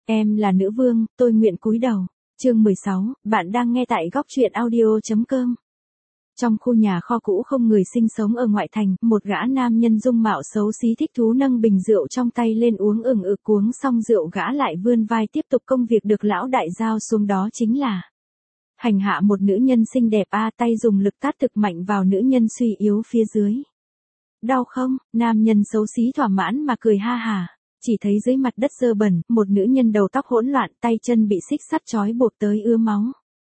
Em là nữ vương, tôi nguyện cúi đầu. Chương 16, bạn đang nghe tại góc truyện audio.com. Trong khu nhà kho cũ không người sinh sống ở ngoại thành, một gã nam nhân dung mạo xấu xí thích thú nâng bình rượu trong tay lên uống cuống xong rượu gã lại vươn vai tiếp tục công việc được lão đại giao xuống, đó chính là hành hạ một nữ nhân xinh đẹp tay dùng lực tát thực mạnh vào nữ nhân suy yếu phía dưới. Đau không? Nam nhân xấu xí thỏa mãn mà cười ha hà. Chỉ thấy dưới mặt đất dơ bẩn, một nữ nhân đầu tóc hỗn loạn, tay chân bị xích sắt trói buộc tới ứa máu.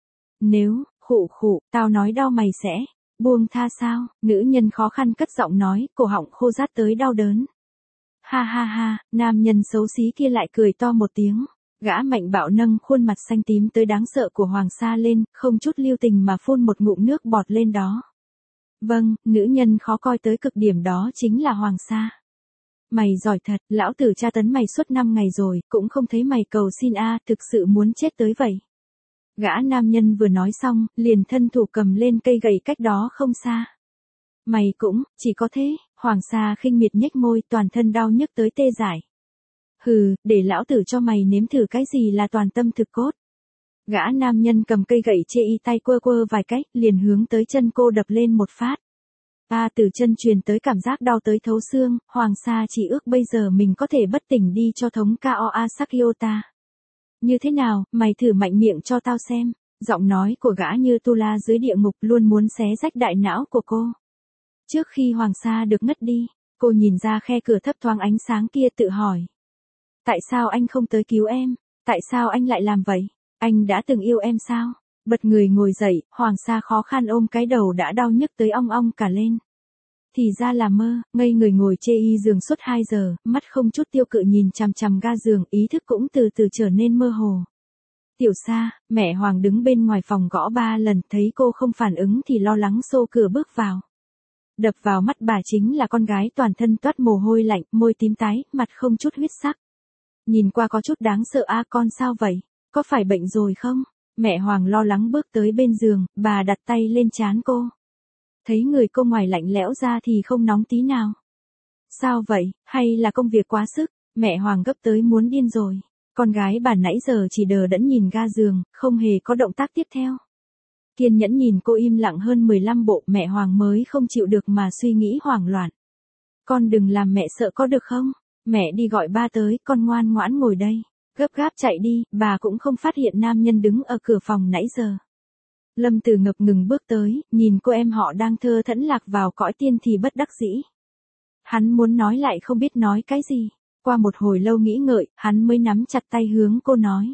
Nếu, khụ, tao nói đau mày sẽ buông tha sao? Nữ nhân khó khăn cất giọng nói, cổ họng khô rát tới đau đớn. Ha ha ha, nam nhân xấu xí kia lại cười to một tiếng. Gã mạnh bạo nâng khuôn mặt xanh tím tới đáng sợ của Hoàng Sa lên, không chút lưu tình mà phun một ngụm nước bọt lên đó. Vâng, nữ nhân khó coi tới cực điểm đó chính là Hoàng Sa. Mày giỏi thật, lão tử tra tấn mày suốt 5 ngày rồi, cũng không thấy mày cầu xin thực sự muốn chết tới vậy. Gã nam nhân vừa nói xong, liền thân thủ cầm lên cây gậy cách đó không xa. Mày cũng, chỉ có thế, Hoàng Sa khinh miệt nhếch môi, toàn thân đau nhức tới tê dại. Hừ, để lão tử cho mày nếm thử cái gì là toàn tâm thực cốt. Gã nam nhân cầm cây gậy chê tay quơ vài cách, liền hướng tới chân cô đập lên một phát. Từ chân truyền tới cảm giác đau tới thấu xương, Hoàng Sa chỉ ước bây giờ mình có thể bất tỉnh đi cho thống Kao Sakyota. Như thế nào, mày thử mạnh miệng cho tao xem. Giọng nói của gã như tu la dưới địa ngục, luôn muốn xé rách đại não của cô. Trước khi Hoàng Sa được ngất đi, cô nhìn ra khe cửa thấp thoáng ánh sáng kia tự hỏi. Tại sao anh không tới cứu em? Tại sao anh lại làm vậy? Anh đã từng yêu em sao? Bật người ngồi dậy, Hoàng Sa khó khăn ôm cái đầu đã đau nhức tới ong ong cả lên. Thì ra là mơ, ngây người ngồi chê giường suốt 2 giờ, mắt không chút tiêu cự nhìn chằm chằm ga giường, ý thức cũng từ từ trở nên mơ hồ. Tiểu Sa, mẹ Hoàng đứng bên ngoài phòng gõ 3 lần, thấy cô không phản ứng thì lo lắng xô cửa bước vào. Đập vào mắt bà chính là con gái toàn thân toát mồ hôi lạnh, môi tím tái, mặt không chút huyết sắc. Nhìn qua có chút đáng sợ. Con sao vậy? Có phải bệnh rồi không? Mẹ Hoàng lo lắng bước tới bên giường, bà đặt tay lên trán cô. Thấy người cô ngoài lạnh lẽo ra thì không nóng tí nào. Sao vậy, hay là công việc quá sức? Mẹ Hoàng gấp tới muốn điên rồi. Con gái bà nãy giờ chỉ đờ đẫn nhìn ga giường, không hề có động tác tiếp theo. Kiên nhẫn nhìn cô im lặng hơn 15 bộ, mẹ Hoàng mới không chịu được mà suy nghĩ hoảng loạn. Con đừng làm mẹ sợ có được không? Mẹ đi gọi ba tới, con ngoan ngoãn ngồi đây. Gấp gáp chạy đi, bà cũng không phát hiện nam nhân đứng ở cửa phòng nãy giờ. Lâm Từ ngập ngừng bước tới, nhìn cô em họ đang thơ thẫn lạc vào cõi tiên thì bất đắc dĩ. Hắn muốn nói lại không biết nói cái gì. Qua một hồi lâu nghĩ ngợi, hắn mới nắm chặt tay hướng cô nói.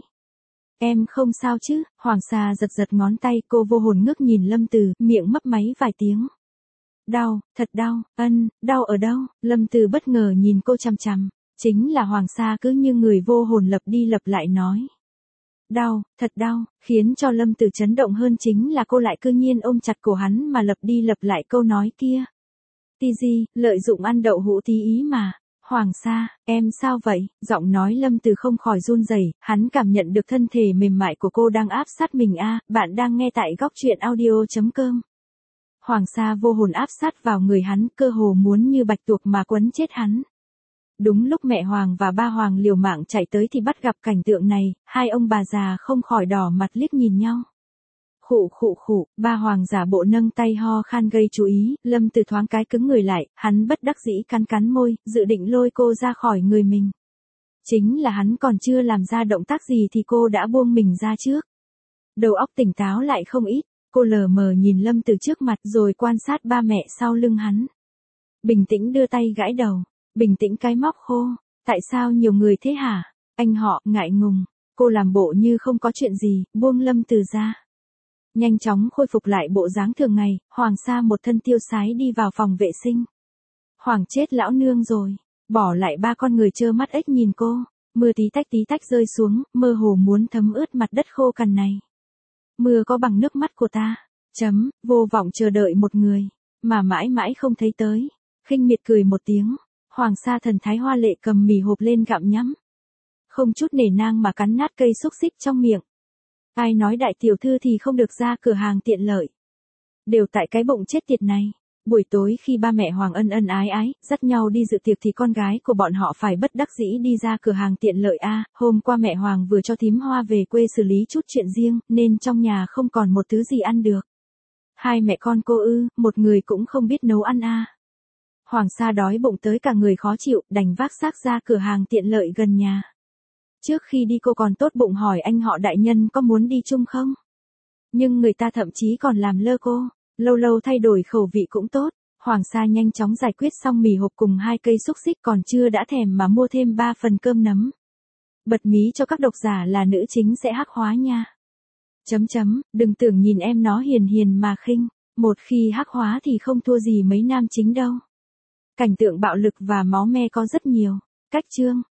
Em không sao chứ? Hoàng Sa giật ngón tay, cô vô hồn ngước nhìn Lâm Từ, miệng mấp máy vài tiếng. Đau, thật đau. Đau ở đâu? Lâm Từ bất ngờ nhìn cô chằm chằm. Chính là Hoàng Sa cứ như người vô hồn lặp đi lặp lại nói. Đau, thật đau. Khiến cho Lâm Từ chấn động hơn chính là cô lại cư nhiên ôm chặt cổ hắn mà lặp đi lặp lại câu nói kia. Tí gì, lợi dụng ăn đậu hũ tí ý mà. Hoàng Sa, em sao vậy? Giọng nói Lâm Từ không khỏi run rẩy, hắn cảm nhận được thân thể mềm mại của cô đang áp sát mình. Bạn đang nghe tại góc truyện audio.com. Hoàng Sa vô hồn áp sát vào người hắn, cơ hồ muốn như bạch tuộc mà quấn chết hắn. Đúng lúc mẹ Hoàng và ba Hoàng liều mạng chạy tới thì bắt gặp cảnh tượng này, hai ông bà già không khỏi đỏ mặt liếc nhìn nhau. Khụ, ba Hoàng giả bộ nâng tay ho khan gây chú ý, Lâm Từ thoáng cái cứng người lại, hắn bất đắc dĩ cắn môi, dự định lôi cô ra khỏi người mình. Chính là hắn còn chưa làm ra động tác gì thì cô đã buông mình ra trước. Đầu óc tỉnh táo lại không ít, cô lờ mờ nhìn Lâm Từ trước mặt rồi quan sát ba mẹ sau lưng hắn. Bình tĩnh đưa tay gãi đầu, bình tĩnh cái móc khô, tại sao nhiều người thế hả? Anh họ, ngại ngùng, cô làm bộ như không có chuyện gì, buông Lâm Từ ra. Nhanh chóng khôi phục lại bộ dáng thường ngày, Hoàng Sa một thân tiêu sái đi vào phòng vệ sinh. Hoàng chết lão nương rồi, bỏ lại ba con người trơ mắt ếch nhìn cô, mưa tí tách rơi xuống, mơ hồ muốn thấm ướt mặt đất khô cằn này. Mưa có bằng nước mắt của ta, vô vọng chờ đợi một người, mà mãi mãi không thấy tới. Khinh miệt cười một tiếng, Hoàng Sa thần thái hoa lệ cầm mì hộp lên gặm nhắm. Không chút nể nang mà cắn nát cây xúc xích trong miệng. Ai nói đại tiểu thư thì không được ra cửa hàng tiện lợi. Đều tại cái bụng chết tiệt này. Buổi tối khi ba mẹ Hoàng ân ân ái ái, dắt nhau đi dự tiệc thì con gái của bọn họ phải bất đắc dĩ đi ra cửa hàng tiện lợi A, hôm qua mẹ Hoàng vừa cho thím Hoa về quê xử lý chút chuyện riêng, nên trong nhà không còn một thứ gì ăn được. Hai mẹ con cô một người cũng không biết nấu ăn A. Hoàng Sa đói bụng tới cả người khó chịu, đành vác xác ra cửa hàng tiện lợi gần nhà. Trước khi đi cô còn tốt bụng hỏi anh họ đại nhân có muốn đi chung không? Nhưng người ta thậm chí còn làm lơ cô, lâu lâu thay đổi khẩu vị cũng tốt. Hoàng Sa nhanh chóng giải quyết xong mì hộp cùng 2 cây xúc xích còn chưa đã thèm mà mua thêm 3 phần cơm nấm. Bật mí cho các độc giả là nữ chính sẽ hắc hóa nha. Đừng tưởng nhìn em nó hiền hiền mà khinh, một khi hắc hóa thì không thua gì mấy nam chính đâu. Cảnh tượng bạo lực và máu me có rất nhiều. Cách chương